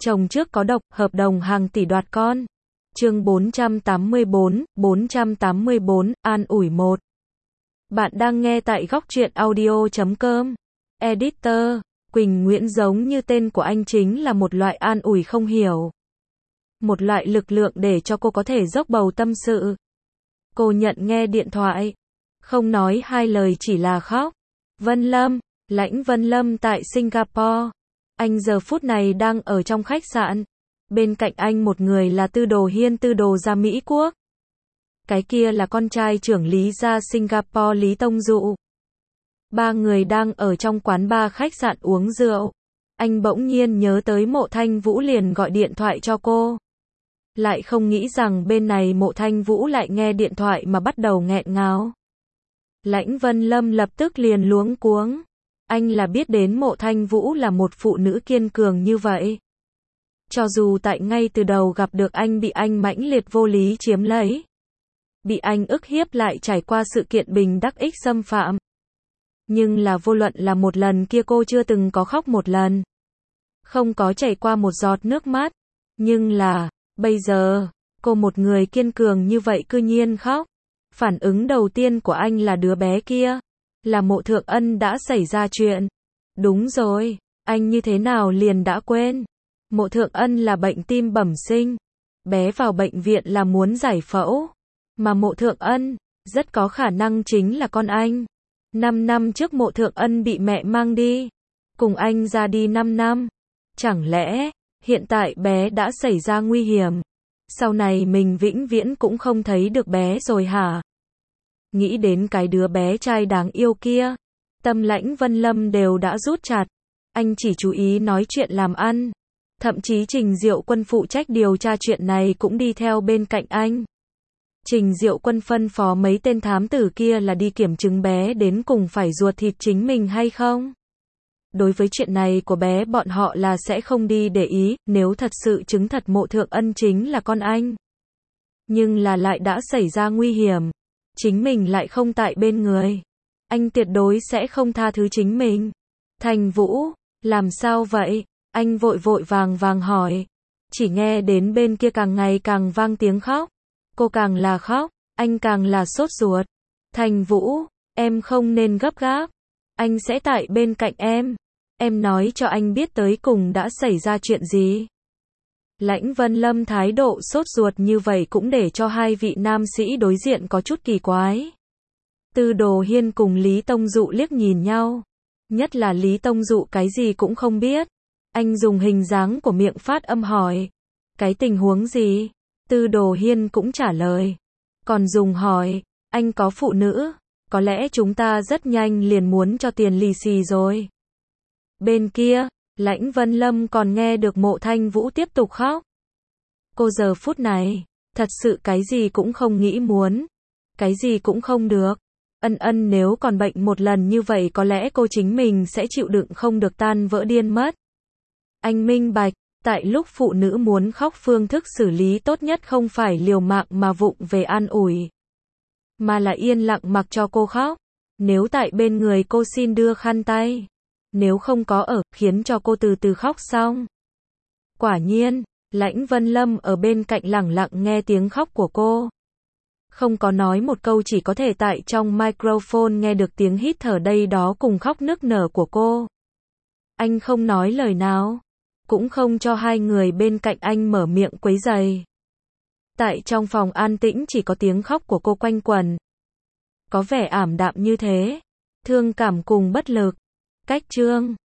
Chồng trước có độc, hợp đồng hàng tỷ đoạt con. Chương 484, an ủi một. Bạn đang nghe tại góc truyện audio.com. Editor, Quỳnh Nguyễn giống như tên của anh chính là một loại an ủi không hiểu. Một loại lực lượng để cho cô có thể dốc bầu tâm sự. Cô nhận nghe điện thoại. Không nói hai lời chỉ là khóc. Vân Lâm, Lãnh Vân Lâm tại Singapore. Anh giờ phút này đang ở trong khách sạn. Bên cạnh anh một người là Tư Đồ Hiên, Tư Đồ gia Mỹ Quốc. Cái kia là con trai trưởng Lý gia Singapore Lý Tông Dụ. Ba người đang ở trong quán bar khách sạn uống rượu. Anh bỗng nhiên nhớ tới Mộ Thanh Vũ liền gọi điện thoại cho cô. Lại không nghĩ rằng bên này Mộ Thanh Vũ lại nghe điện thoại mà bắt đầu nghẹn ngào. Lãnh Vân Lâm lập tức liền luống cuống. Anh là biết đến Mộ Thanh Vũ là một phụ nữ kiên cường như vậy. Cho dù tại ngay từ đầu gặp được anh bị anh mãnh liệt vô lý chiếm lấy. Bị anh ức hiếp lại trải qua sự kiện Bình Đắc Ích xâm phạm. Nhưng là vô luận là một lần kia cô chưa từng có khóc một lần. Không có chảy qua một giọt nước mắt. Nhưng là, bây giờ, cô một người kiên cường như vậy cư nhiên khóc. Phản ứng đầu tiên của anh là đứa bé kia. Là Mộ Thượng Ân đã xảy ra chuyện. Đúng rồi, anh như thế nào liền đã quên. Mộ Thượng Ân là bệnh tim bẩm sinh. Bé vào bệnh viện là muốn giải phẫu. Mà Mộ Thượng Ân, rất có khả năng chính là con anh. 5 năm trước Mộ Thượng Ân bị mẹ mang đi. Cùng anh ra đi 5 năm. Chẳng lẽ, hiện tại bé đã xảy ra nguy hiểm. Sau này mình vĩnh viễn cũng không thấy được bé rồi hả? Nghĩ đến cái đứa bé trai đáng yêu kia. Tâm Lãnh Vân Lâm đều đã rút chặt. Anh chỉ chú ý nói chuyện làm ăn. Thậm chí Trình Diệu Quân phụ trách điều tra chuyện này cũng đi theo bên cạnh anh. Trình Diệu Quân phân phó mấy tên thám tử kia là đi kiểm chứng bé đến cùng phải ruột thịt chính mình hay không. Đối với chuyện này của bé bọn họ là sẽ không đi để ý, nếu thật sự chứng thật Mộ Thượng Ân chính là con anh. Nhưng là lại đã xảy ra nguy hiểm. Chính mình lại không tại bên người. Anh tuyệt đối sẽ không tha thứ chính mình. Thành Vũ, làm sao vậy? Anh vội vội vàng hỏi. Chỉ nghe đến bên kia càng ngày càng vang tiếng khóc. Cô càng là khóc, anh càng là sốt ruột. Thành Vũ, em không nên gấp gáp. Anh sẽ tại bên cạnh em. Em nói cho anh biết tới cùng đã xảy ra chuyện gì. Lãnh Vân Lâm thái độ sốt ruột như vậy cũng để cho hai vị nam sĩ đối diện có chút kỳ quái. Tư Đồ Hiên cùng Lý Tông Dụ liếc nhìn nhau. Nhất là Lý Tông Dụ cái gì cũng không biết. Anh dùng hình dáng của miệng phát âm hỏi. Cái tình huống gì? Tư Đồ Hiên cũng trả lời. Còn dùng hỏi, anh có phụ nữ, có lẽ chúng ta rất nhanh liền muốn cho tiền lì xì rồi. Bên kia, Lãnh Vân Lâm còn nghe được Mộ Thanh Vũ tiếp tục khóc. Cô giờ phút này, thật sự cái gì cũng không nghĩ muốn. Cái gì cũng không được. Ân nếu còn bệnh một lần như vậy có lẽ cô chính mình sẽ chịu đựng không được tan vỡ điên mất. Anh minh bạch. Tại lúc phụ nữ muốn khóc phương thức xử lý tốt nhất không phải liều mạng mà vụng về an ủi. Mà là yên lặng mặc cho cô khóc. Nếu tại bên người cô xin đưa khăn tay. Nếu không có ở, khiến cho cô từ từ khóc xong. Quả nhiên, Lãnh Vân Lâm ở bên cạnh lẳng lặng nghe tiếng khóc của cô. Không có nói một câu chỉ có thể tại trong microphone nghe được tiếng hít thở đây đó cùng khóc nức nở của cô. Anh không nói lời nào. Cũng không cho hai người bên cạnh anh mở miệng quấy rầy. Tại trong phòng an tĩnh chỉ có tiếng khóc của cô quanh quẩn. Có vẻ ảm đạm như thế. Thương cảm cùng bất lực. Cách chương